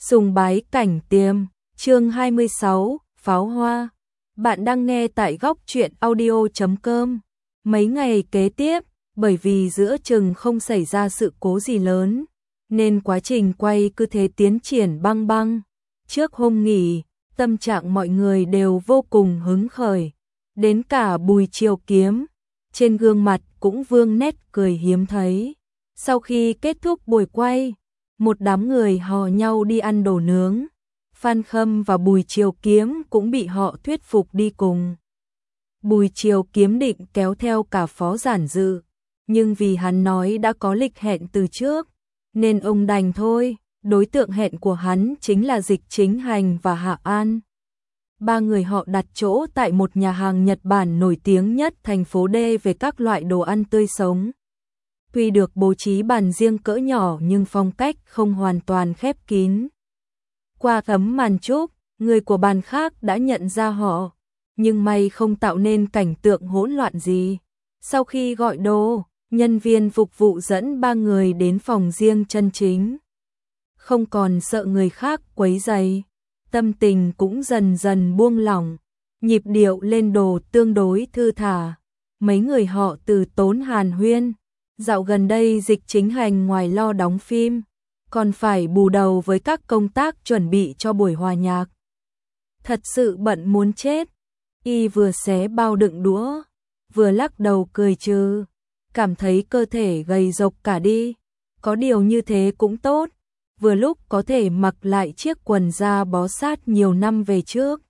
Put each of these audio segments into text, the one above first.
Sùng bái cảnh tiêm, chương 26, pháo hoa. Bạn đang nghe tại góc truyện audio.com. Mấy ngày kế tiếp, bởi vì giữa chừng không xảy ra sự cố gì lớn, nên quá trình quay cứ thế tiến triển băng băng. Trước hôm nghỉ, tâm trạng mọi người đều vô cùng hứng khởi. Đến cả Bùi Triều Kiếm, trên gương mặt cũng vương nét cười hiếm thấy. Sau khi kết thúc buổi quay, một đám người hò nhau đi ăn đồ nướng. Phan Khâm và Bùi Triều Kiếm cũng bị họ thuyết phục đi cùng. Bùi Triều Kiếm định kéo theo cả Phó Giản Dự, nhưng vì hắn nói đã có lịch hẹn từ trước, nên ông đành thôi. Đối tượng hẹn của hắn chính là Dịch Chính Hành và Hạ An. Ba người họ đặt chỗ tại một nhà hàng Nhật Bản nổi tiếng nhất thành phố D về các loại đồ ăn tươi sống. Tuy được bố trí bàn riêng cỡ nhỏ nhưng phong cách không hoàn toàn khép kín. Qua tấm màn trúc, người của bàn khác đã nhận ra họ, nhưng may không tạo nên cảnh tượng hỗn loạn gì. Sau khi gọi đồ, nhân viên phục vụ dẫn ba người đến phòng riêng chân chính. Không còn sợ người khác quấy rầy, tâm tình cũng dần dần buông lỏng, nhịp điệu lên đồ tương đối thư thả. Mấy người họ từ tốn hàn huyên. Dạo gần đây Dịch Chính Hành ngoài lo đóng phim, còn phải bù đầu với các công tác chuẩn bị cho buổi hòa nhạc. Thật sự bận muốn chết. Y vừa xé bao đựng đũa, vừa lắc đầu cười trừ, cảm thấy cơ thể gầy rộc cả đi. Có điều như thế cũng tốt, vừa lúc có thể mặc lại chiếc quần da bó sát nhiều năm về trước.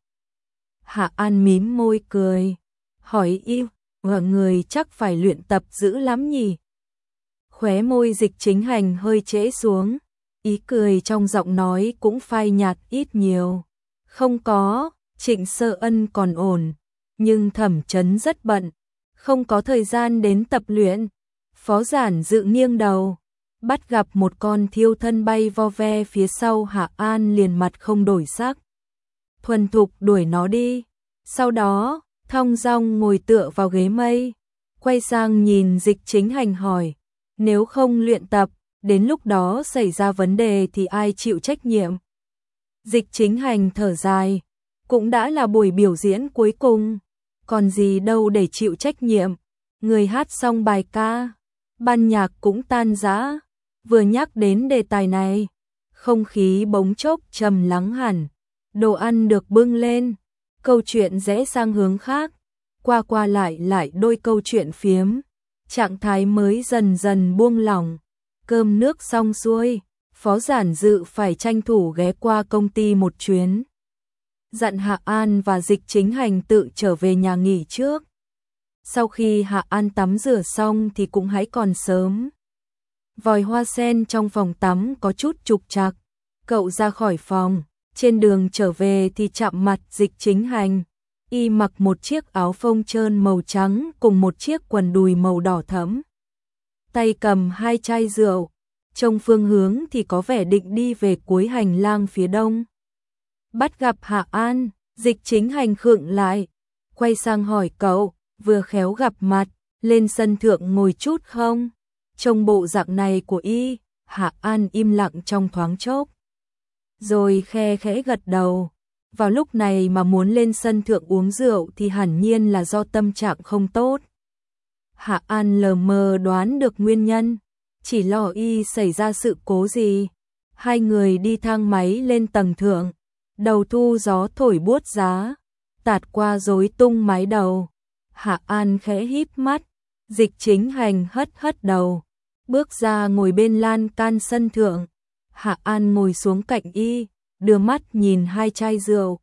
Hạ An mím môi cười, hỏi Y, người chắc phải luyện tập dữ lắm nhỉ? Khóe môi Dịch Chính Hành hơi trễ xuống, ý cười trong giọng nói cũng phai nhạt ít nhiều. Không có, Trịnh Sơ Ân còn ổn, nhưng Thẩm Chấn rất bận, không có thời gian đến tập luyện. Phó Giản Dự nghiêng đầu, bắt gặp một con thiêu thân bay vo ve phía sau Hạ An liền mặt không đổi sắc. Thuần thục đuổi nó đi, sau đó, thong dong ngồi tựa vào ghế mây, quay sang nhìn Dịch Chính Hành hỏi. Nếu không luyện tập, đến lúc đó xảy ra vấn đề thì ai chịu trách nhiệm? Dịch Chính Hành thở dài, cũng đã là buổi biểu diễn cuối cùng, còn gì đâu để chịu trách nhiệm. Người hát xong bài ca, ban nhạc cũng tan rã. Vừa nhắc đến đề tài này, không khí bỗng chốc trầm lắng hẳn. Đồ ăn được bưng lên, câu chuyện rẽ sang hướng khác, qua qua lại đôi câu chuyện phiếm. Trạng thái mới dần dần buông lỏng. Cơm nước xong xuôi, Phó Giản Dự phải tranh thủ ghé qua công ty một chuyến. Dặn Hạ An và Dịch Chính Hành tự trở về nhà nghỉ trước. Sau khi Hạ An tắm rửa xong thì cũng hãy còn sớm. Vòi hoa sen trong phòng tắm có chút trục trặc. Cậu ra khỏi phòng, trên đường trở về thì chạm mặt Dịch Chính Hành. Y mặc một chiếc áo phông trơn màu trắng cùng một chiếc quần đùi màu đỏ thẫm. Tay cầm hai chai rượu, trông phương hướng thì có vẻ định đi về cuối hành lang phía đông. Bắt gặp Hạ An, Dịch Chính Hành khựng lại, quay sang hỏi cậu, vừa khéo gặp mặt, lên sân thượng ngồi chút không? Trông bộ dạng này của Y, Hạ An im lặng trong thoáng chốc, rồi khe khẽ gật đầu. Vào lúc này mà muốn lên sân thượng uống rượu thì hẳn nhiên là do tâm trạng không tốt. Hạ An lờ mờ đoán được nguyên nhân, chỉ lo Y xảy ra sự cố gì. Hai người đi thang máy lên tầng thượng, đầu thu gió thổi buốt giá, tạt qua rối tung mái đầu. Hạ An khẽ híp mắt, Dịch Chính Hành hất đầu, bước ra ngồi bên lan can sân thượng. Hạ An ngồi xuống cạnh Y, đưa mắt nhìn hai chai rượu,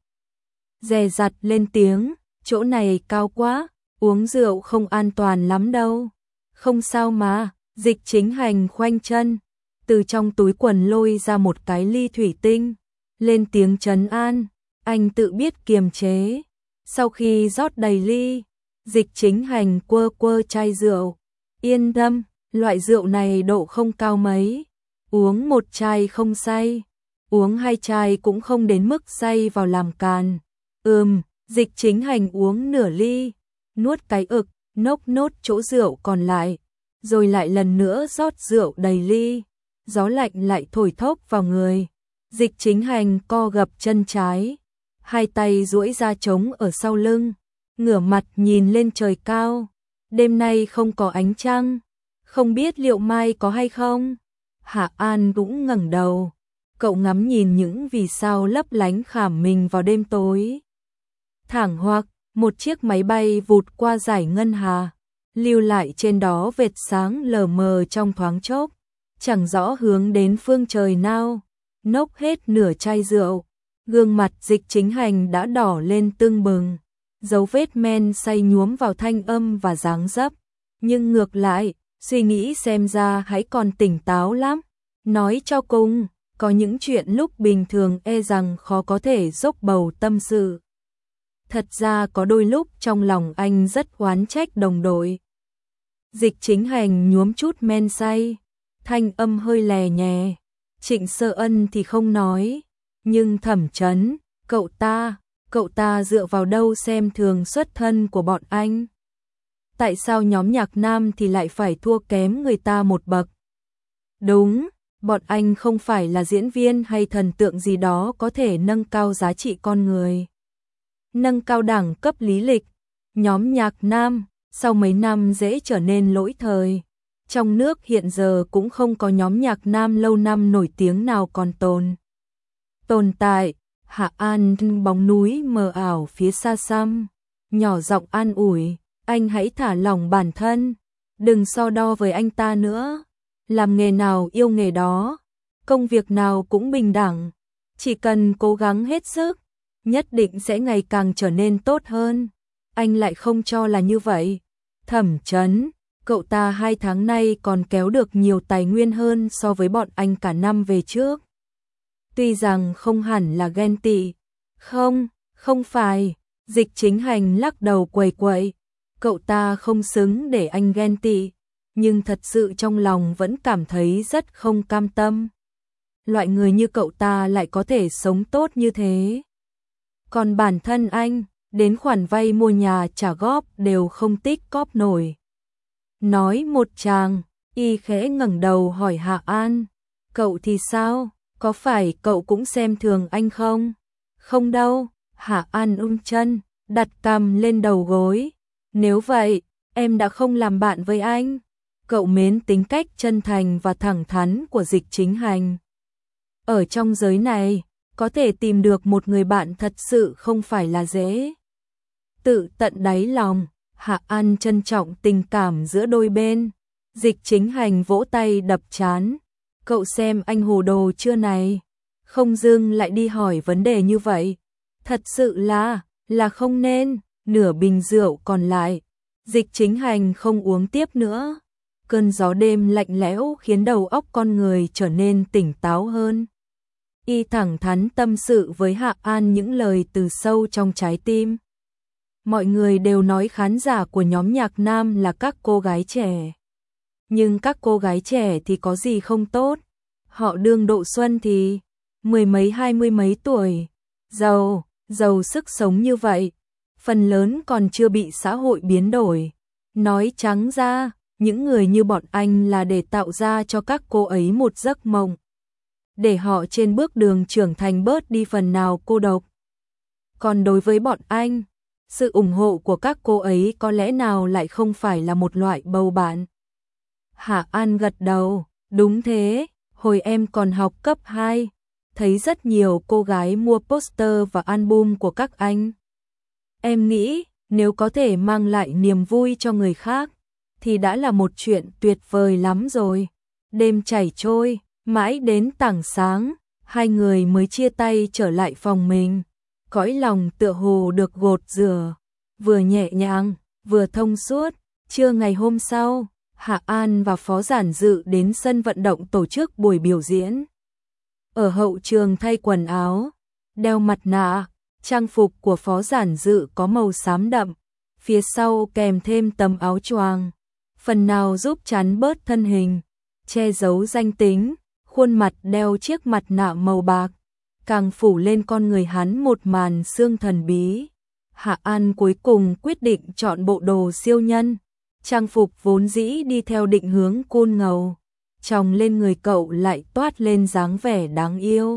dè dặt lên tiếng, chỗ này cao quá, uống rượu không an toàn lắm đâu. Không sao mà. Dịch Chính Hành khoanh chân, từ trong túi quần lôi ra một cái ly thủy tinh, lên tiếng trấn an, anh tự biết kiềm chế. Sau khi rót đầy ly, Dịch Chính Hành quơ chai rượu, yên tâm, loại rượu này độ không cao mấy, uống một chai không say, uống hai chai cũng không đến mức say vào làm càn. Dịch Chính Hành uống nửa ly, nuốt cái ực, nốc nốt chỗ rượu còn lại, rồi lại lần nữa rót rượu đầy ly. Gió lạnh lại thổi thốc vào người, Dịch Chính Hành co gập chân trái, hai tay duỗi ra trống ở sau lưng, ngửa mặt nhìn lên trời cao. Đêm nay không có ánh trăng, không biết liệu mai có hay không. Hạ An cũng ngẩng đầu, cậu ngắm nhìn những vì sao lấp lánh khảm mình vào đêm tối. Thẳng hoặc, một chiếc máy bay vụt qua dải ngân hà, lưu lại trên đó vệt sáng lờ mờ trong thoáng chốc, chẳng rõ hướng đến phương trời nào. Nốc hết nửa chai rượu, gương mặt Dịch Chính Hành đã đỏ lên tưng bừng, dấu vết men say nhuốm vào thanh âm và dáng dấp, nhưng ngược lại, suy nghĩ xem ra hãy còn tỉnh táo lắm. Nói cho cùng, có những chuyện lúc bình thường e rằng khó có thể dốc bầu tâm sự. Thật ra có đôi lúc trong lòng anh rất oán trách đồng đội. Dịch Chính Hành nhuốm chút men say, thanh âm hơi lè nhè. Trịnh Sơ Ân thì không nói, nhưng Thẩm Chấn, cậu ta dựa vào đâu xem thường xuất thân của bọn anh? Tại sao nhóm nhạc nam thì lại phải thua kém người ta một bậc? Đúng, bọn anh không phải là diễn viên hay thần tượng gì đó có thể nâng cao giá trị con người, nâng cao đẳng cấp lý lịch. Nhóm nhạc nam, sau mấy năm dễ trở nên lỗi thời. Trong nước hiện giờ cũng không có nhóm nhạc nam lâu năm nổi tiếng nào còn tồn tại. Hạ An bóng núi mờ ảo phía xa xăm, nhỏ giọng an ủi, anh hãy thả lỏng bản thân, đừng so đo với anh ta nữa. Làm nghề nào yêu nghề đó, công việc nào cũng bình đẳng, chỉ cần cố gắng hết sức, nhất định sẽ ngày càng trở nên tốt hơn. Anh lại không cho là như vậy. Thẩm Chấn, cậu ta 2 tháng nay còn kéo được nhiều tài nguyên hơn so với bọn anh cả năm về trước. Tuy rằng không hẳn là ghen tị. Không phải. Dịch Chính Hành lắc đầu quẩy quậy. Cậu ta không xứng để anh ghen tị, nhưng thật sự trong lòng vẫn cảm thấy rất không cam tâm. Loại người như cậu ta lại có thể sống tốt như thế. Còn bản thân anh, đến khoản vay mua nhà trả góp đều không tích cóp nổi. Nói một tràng, y khẽ ngẩng đầu hỏi Hạ An, cậu thì sao, có phải cậu cũng xem thường anh không? Không đâu. Hạ An chân, đặt cằm lên đầu gối. Nếu vậy, em đã không làm bạn với anh. Cậu mến tính cách chân thành và thẳng thắn của Dịch Chính Hành. Ở trong giới này, có thể tìm được một người bạn thật sự không phải là dễ. Tự tận đáy lòng, Hạ An trân trọng tình cảm giữa đôi bên. Dịch Chính Hành vỗ tay đập trán. Cậu xem anh hồ đồ chưa này? Không dưng lại đi hỏi vấn đề như vậy. Thật sự là không nên. Nửa bình rượu còn lại, Dịch Chính Hành không uống tiếp nữa. Cơn gió đêm lạnh lẽo khiến đầu óc con người trở nên tỉnh táo hơn. Y thẳng thắn tâm sự với Hạ An những lời từ sâu trong trái tim. Mọi người đều nói khán giả của nhóm nhạc nam là các cô gái trẻ. Nhưng các cô gái trẻ thì có gì không tốt? Họ đương độ xuân thì 10 mấy 20 mấy tuổi, giàu sức sống như vậy, phần lớn còn chưa bị xã hội biến đổi. Nói trắng ra, những người như bọn anh là để tạo ra cho các cô ấy một giấc mộng, để họ trên bước đường trưởng thành bớt đi phần nào cô độc. Còn đối với bọn anh, sự ủng hộ của các cô ấy có lẽ nào lại không phải là một loại bầu bạn. Hạ An gật đầu, đúng thế, hồi em còn học cấp 2, thấy rất nhiều cô gái mua poster và album của các anh. Em nghĩ, nếu có thể mang lại niềm vui cho người khác, thì đã là một chuyện tuyệt vời lắm rồi. Đêm chảy trôi, mãi đến tảng sáng, hai người mới chia tay trở lại phòng mình. Cõi lòng tựa hồ được gột rửa, vừa nhẹ nhàng, vừa thông suốt. Trưa ngày hôm sau, Hạ An và Phó Giản Dự đến sân vận động tổ chức buổi biểu diễn. Ở hậu trường thay quần áo, đeo mặt nạ, trang phục của Phó Giản Dự có màu xám đậm, phía sau kèm thêm tấm áo choàng, phần nào giúp chắn bớt thân hình, che giấu danh tính. Khuôn mặt đeo chiếc mặt nạ màu bạc, càng phủ lên con người hắn một màn sương thần bí. Hạ An cuối cùng quyết định chọn bộ đồ siêu nhân. Trang phục vốn dĩ đi theo định hướng cool ngầu, chồng lên người cậu lại toát lên dáng vẻ đáng yêu.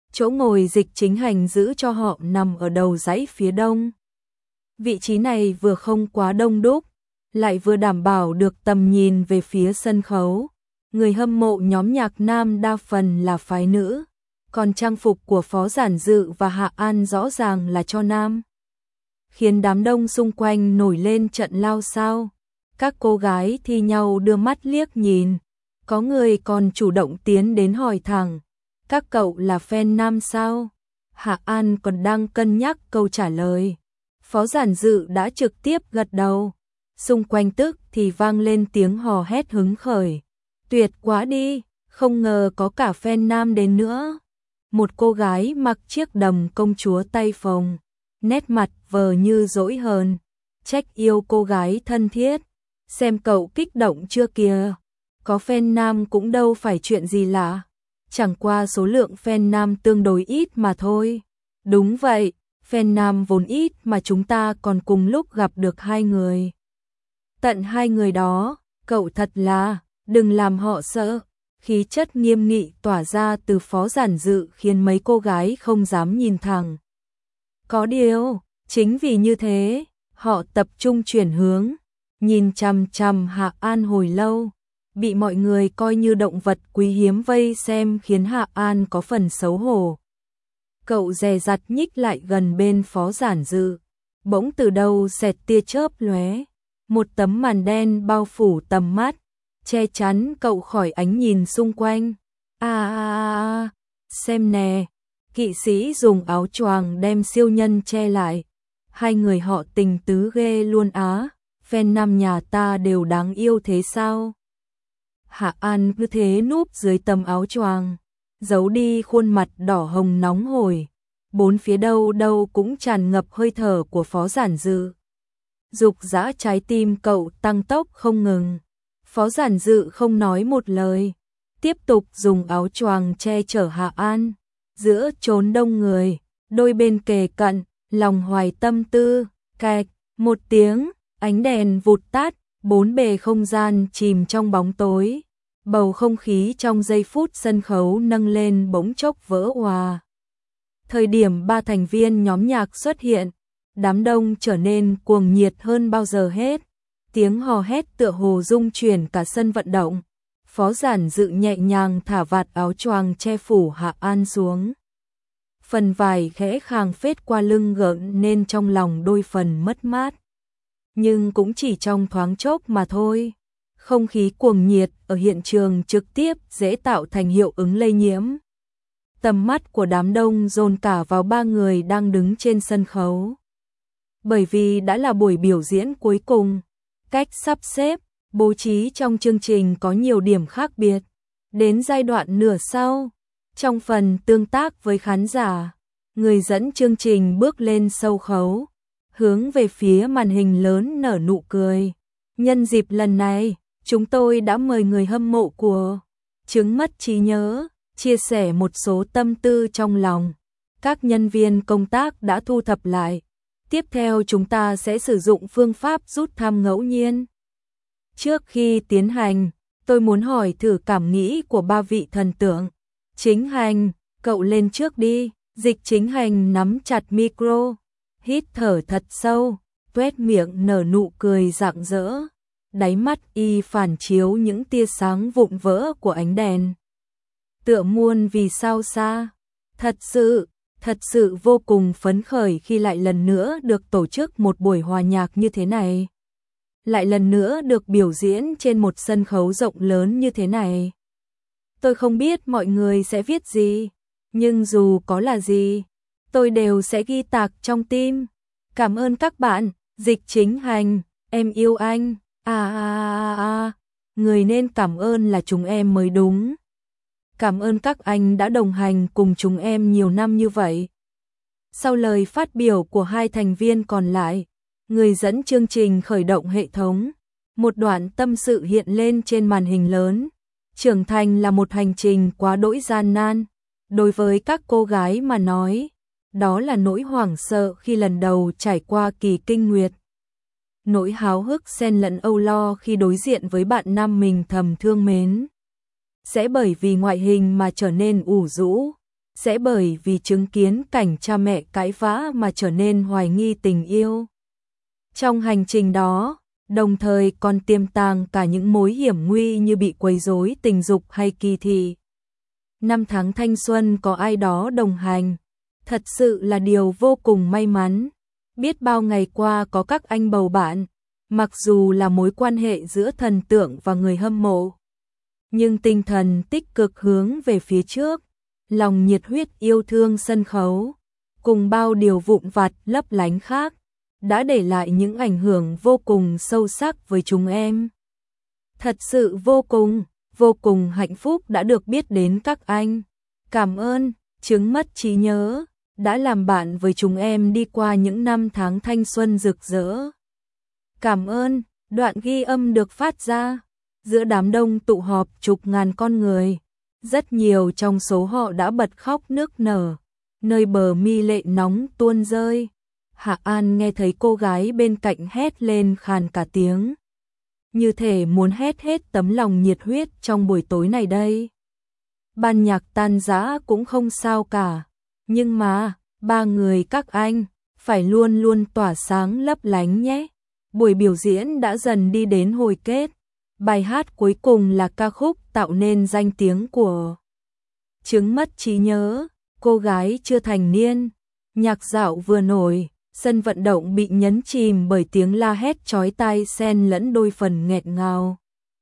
Chỗ ngồi Dịch Chính Hành giữ cho họ nằm ở đầu dãy phía đông. Vị trí này vừa không quá đông đúc, lại vừa đảm bảo được tầm nhìn về phía sân khấu. Người hâm mộ nhóm nhạc nam đa phần là phái nữ, còn trang phục của Phó Giản Dự và Hạ An rõ ràng là cho nam, khiến đám đông xung quanh nổi lên trận lao xao. Các cô gái thi nhau đưa mắt liếc nhìn, có người còn chủ động tiến đến hỏi thẳng, các cậu là fan nam sao? Hạ An còn đang cân nhắc câu trả lời. Phó Giản Dự đã trực tiếp gật đầu. Xung quanh tức thì vang lên tiếng hò hét hứng khởi. Tuyệt quá đi, không ngờ có cả fan nam đến nữa. Một cô gái mặc chiếc đầm công chúa tay phồng, nét mặt vờ như dỗi hờn. Trách yêu cô gái thân thiết. Xem cậu kích động chưa kìa. Có fan nam cũng đâu phải chuyện gì lạ. Chẳng qua số lượng fan nam tương đối ít mà thôi. Đúng vậy, fan nam vốn ít mà chúng ta còn cùng lúc gặp được 2 người. Tận 2 người đó, cậu thật là, đừng làm họ sợ. Khí chất nghiêm nghị tỏa ra từ Phó Giản Dự khiến mấy cô gái không dám nhìn thẳng. Có điều, chính vì như thế, họ tập trung chuyển hướng, nhìn chằm chằm Hạ An hồi lâu. Bị mọi người coi như động vật quý hiếm vây xem khiến Hạ An có phần xấu hổ. Cậu dè dặt nhích lại gần bên Phó Giản Dự. Bỗng từ đâu xẹt tia chớp lóe. Một tấm màn đen bao phủ tầm mắt, che chắn cậu khỏi ánh nhìn xung quanh. Xem nè, kỵ sĩ dùng áo choàng đem siêu nhân che lại. 2 người họ tình tứ ghê luôn á, fan nam nhà ta đều đáng yêu thế sao? Hạ An cứ thế núp dưới tấm áo choàng, giấu đi khuôn mặt đỏ hồng nóng hổi. Bốn phía đâu đâu cũng tràn ngập hơi thở của Phó Giản Dự. Dục dã trái tim cậu tăng tốc không ngừng. Phó Giản Dự không nói một lời, tiếp tục dùng áo choàng che chở Hạ An. Giữa chốn đông người, đôi bên kề cận, lòng hoài tâm tư, cạch, một tiếng, ánh đèn vụt tắt, bốn bề không gian chìm trong bóng tối. Bầu không khí trong giây phút sân khấu nâng lên bỗng chốc vỡ òa. Thời điểm 3 thành viên nhóm nhạc xuất hiện, đám đông trở nên cuồng nhiệt hơn bao giờ hết. Tiếng hò hét tựa hồ rung chuyển cả sân vận động. Phó Giản Dự nhẹ nhàng thả vạt áo choàng che phủ Hạ An xuống. Phần vải khẽ khàng phết qua lưng gợn nên trong lòng đôi phần mất mát. Nhưng cũng chỉ trong thoáng chốc mà thôi. Không khí cuồng nhiệt ở hiện trường trực tiếp dễ tạo thành hiệu ứng lây nhiễm. Tầm mắt của đám đông dồn cả vào 3 người đang đứng trên sân khấu. Bởi vì đã là buổi biểu diễn cuối cùng, cách sắp xếp, bố trí trong chương trình có nhiều điểm khác biệt. Đến giai đoạn nửa sau, trong phần tương tác với khán giả, người dẫn chương trình bước lên sâu khấu, hướng về phía màn hình lớn nở nụ cười. Nhân dịp lần này, chúng tôi đã mời người hâm mộ của Chứng Mất Trí Nhớ chia sẻ một số tâm tư trong lòng. Các nhân viên công tác đã thu thập lại. Tiếp theo chúng ta sẽ sử dụng phương pháp rút thăm ngẫu nhiên. Trước khi tiến hành, tôi muốn hỏi thử cảm nghĩ của 3 vị thần tượng. Chính Hành, cậu lên trước đi. Dịch Chính Hành nắm chặt micro, hít thở thật sâu, tuét miệng nở nụ cười rạng rỡ. Đáy mắt y phản chiếu những tia sáng vụn vỡ của ánh đèn. Tựa muôn vì sao xa. Thật sự vô cùng phấn khởi khi lại lần nữa được tổ chức một buổi hòa nhạc như thế này. Lại lần nữa được biểu diễn trên một sân khấu rộng lớn như thế này. Tôi không biết mọi người sẽ viết gì, nhưng dù có là gì, tôi đều sẽ ghi tạc trong tim. Cảm ơn các bạn, Dịch Chính Hành, em yêu anh. Người nên cảm ơn là chúng em mới đúng. Cảm ơn các anh đã đồng hành cùng chúng em nhiều năm như vậy. Sau lời phát biểu của 2 thành viên còn lại, người dẫn chương trình khởi động hệ thống. Một đoạn tâm sự hiện lên trên màn hình lớn. Trưởng thành là một hành trình quá đỗi gian nan. Đối với các cô gái mà nói, đó là nỗi hoảng sợ khi lần đầu trải qua kỳ kinh nguyệt. Nỗi háo hức xen lẫn âu lo khi đối diện với bạn nam mình thầm thương mến. Sẽ bởi vì ngoại hình mà trở nên ủ rũ, sẽ bởi vì chứng kiến cảnh cha mẹ cãi vã mà trở nên hoài nghi tình yêu. Trong hành trình đó, đồng thời còn tiềm tàng cả những mối hiểm nguy như bị quấy rối tình dục hay kỳ thị. Năm tháng thanh xuân có ai đó đồng hành, thật sự là điều vô cùng may mắn. Biết bao ngày qua có các anh bầu bạn, mặc dù là mối quan hệ giữa thần tượng và người hâm mộ, nhưng tinh thần tích cực hướng về phía trước, lòng nhiệt huyết yêu thương sân khấu, cùng bao điều vụn vặt lấp lánh khác, đã để lại những ảnh hưởng vô cùng sâu sắc với chúng em. Thật sự vô cùng hạnh phúc đã được biết đến các anh. Cảm ơn, chứng mất trí nhớ, đã làm bạn với chúng em đi qua những năm tháng thanh xuân rực rỡ. Cảm ơn, đoạn ghi âm được phát ra giữa đám đông tụ họp chục ngàn con người. Rất nhiều trong số họ đã bật khóc nức nở, nơi bờ mi lệ nóng tuôn rơi. Hạ An nghe thấy cô gái bên cạnh hét lên khàn cả tiếng, như thể muốn hét hết tấm lòng nhiệt huyết trong buổi tối này đây. Ban nhạc tan rã cũng không sao cả, nhưng mà, ba người các anh, phải luôn luôn tỏa sáng lấp lánh nhé. Buổi biểu diễn đã dần đi đến hồi kết. Bài hát cuối cùng là ca khúc tạo nên danh tiếng của Chứng mất trí nhớ, cô gái chưa thành niên. Nhạc dạo vừa nổi, sân vận động bị nhấn chìm bởi tiếng la hét chói tai xen lẫn đôi phần nghẹt ngào.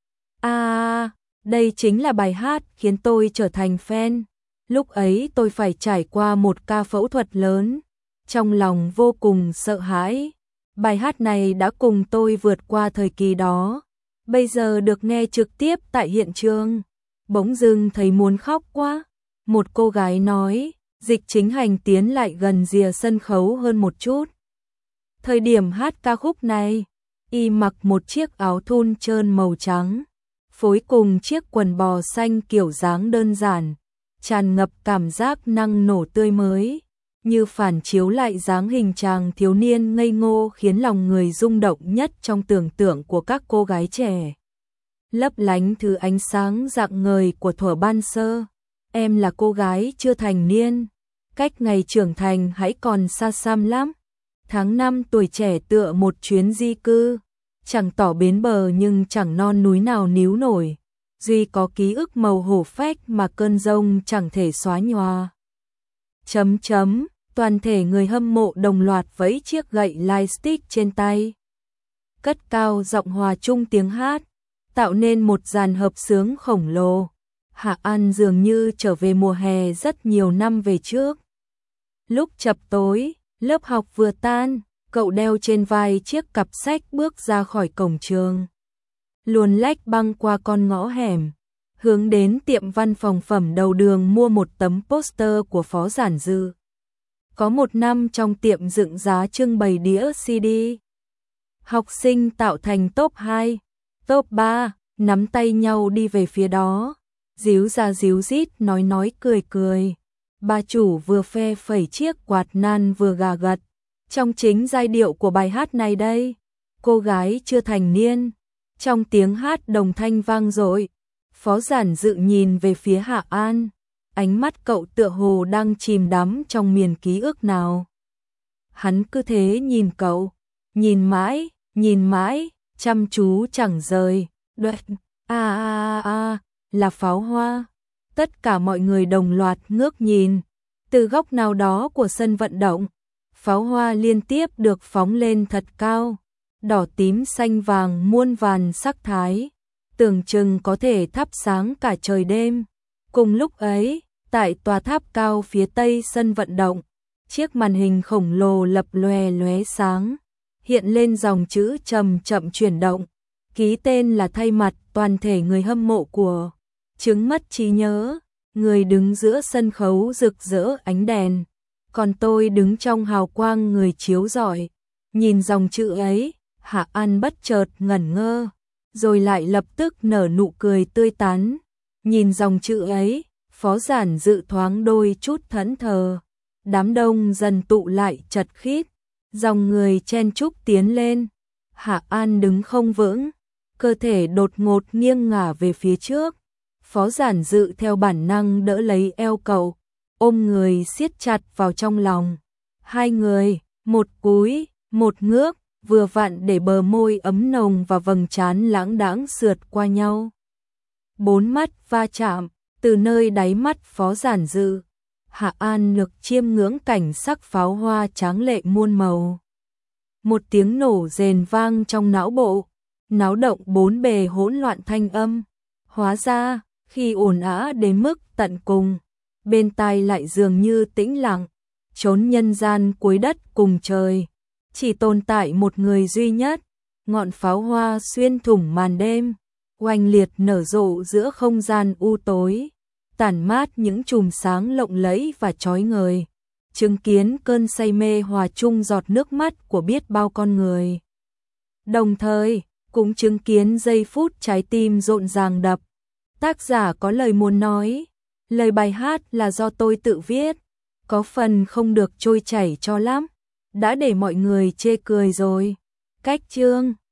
Đây chính là bài hát khiến tôi trở thành fan. Lúc ấy tôi phải trải qua một ca phẫu thuật lớn, trong lòng vô cùng sợ hãi. Bài hát này đã cùng tôi vượt qua thời kỳ đó. Bây giờ được nghe trực tiếp tại hiện trường, bỗng dưng thấy muốn khóc quá. Một cô gái nói, Dịch Chính Hành tiến lại gần rìa sân khấu hơn một chút. Thời điểm hát ca khúc này, y mặc một chiếc áo thun trơn màu trắng, phối cùng chiếc quần bò xanh kiểu dáng đơn giản, tràn ngập cảm giác năng nổ tươi mới, như phản chiếu lại dáng hình chàng thiếu niên ngây ngô khiến lòng người rung động nhất trong tưởng tượng của các cô gái trẻ. Lấp lánh thứ ánh sáng rạng ngời của thuở ban sơ, em là cô gái chưa thành niên, cách ngày trưởng thành hãy còn xa xăm lắm. Tháng 5 tuổi trẻ tựa một chuyến di cư, chẳng tỏ bến bờ nhưng chẳng non núi nào níu nổi, duy có ký ức màu hổ phách mà cơn giông chẳng thể xóa nhòa. Toàn thể người hâm mộ đồng loạt vẫy chiếc gậy lightstick trên tay, cất cao giọng hòa chung tiếng hát, tạo nên một dàn hợp xướng khổng lồ. Hạ An dường như trở về mùa hè rất nhiều năm về trước. Lúc chập tối, lớp học vừa tan, cậu đeo trên vai chiếc cặp sách bước ra khỏi cổng trường, luồn lách băng qua con ngõ hẻm, hướng đến tiệm văn phòng phẩm đầu đường mua một tấm poster của Phó Giản Dự. Có một năm trong tiệm dựng giá trưng bày đĩa CD. Học sinh tạo thành top 2, top 3, nắm tay nhau đi về phía đó, díu ra díu dít nói cười cười. Bà chủ vừa phe phẩy chiếc quạt nan vừa gà gật. Trong chính giai điệu của bài hát này đây, cô gái chưa thành niên, trong tiếng hát đồng thanh vang dội. Phó Giản Dự nhìn về phía Hạ An, ánh mắt cậu tựa hồ đang chìm đắm trong miền ký ức nào. Hắn cứ thế nhìn cậu, nhìn mãi, chăm chú chẳng rời. Đoạt, là pháo hoa. Tất cả mọi người đồng loạt ngước nhìn, từ góc nào đó của sân vận động, pháo hoa liên tiếp được phóng lên thật cao, đỏ tím xanh vàng muôn vàn sắc thái, tưởng chừng có thể thắp sáng cả trời đêm. Cùng lúc ấy, tại tòa tháp cao phía tây sân vận động, chiếc màn hình khổng lồ lập lòe lóe sáng, hiện lên dòng chữ chậm chậm chuyển động, ký tên là thay mặt toàn thể người hâm mộ của Chứng mất trí nhớ. Người đứng giữa sân khấu rực rỡ ánh đèn, còn tôi đứng trong hào quang người chiếu rọi. Nhìn dòng chữ ấy, Hạ An bất chợt ngẩn ngơ, rồi lại lập tức nở nụ cười tươi tắn. Nhìn dòng chữ ấy, Phó Giản Dự thoáng đôi chút thẫn thờ. Đám đông dần tụ lại chật khít, dòng người chen chúc tiến lên. Hạ An đứng không vững, cơ thể đột ngột nghiêng ngả về phía trước. Phó Giản Dự theo bản năng đỡ lấy eo cậu, ôm người siết chặt vào trong lòng. Hai người, một cúi, một ngước, vừa vặn để bờ môi ấm nồng và vầng trán lãng đãng sượt qua nhau. Bốn mắt va chạm, từ nơi đáy mắt Phó Giản Dự, Hạ An Lực chiêm ngưỡng cảnh sắc pháo hoa tráng lệ muôn màu. Một tiếng nổ rền vang trong não bộ, náo động bốn bề hỗn loạn thanh âm. Hóa ra, khi ồn ào đến mức tận cùng, bên tai lại dường như tĩnh lặng, chốn nhân gian cuối đất cùng trời, chỉ tồn tại một người duy nhất, ngọn pháo hoa xuyên thủng màn đêm, oanh liệt nở rộ giữa không gian u tối, tản mát những chùm sáng lộng lẫy và chói ngời, chứng kiến cơn say mê hòa chung giọt nước mắt của biết bao con người. Đồng thời, cũng chứng kiến giây phút trái tim rộn ràng đập. Tác giả có lời muốn nói, lời bài hát là do tôi tự viết, có phần không được trôi chảy cho lắm, đã để mọi người chê cười rồi. Cách chương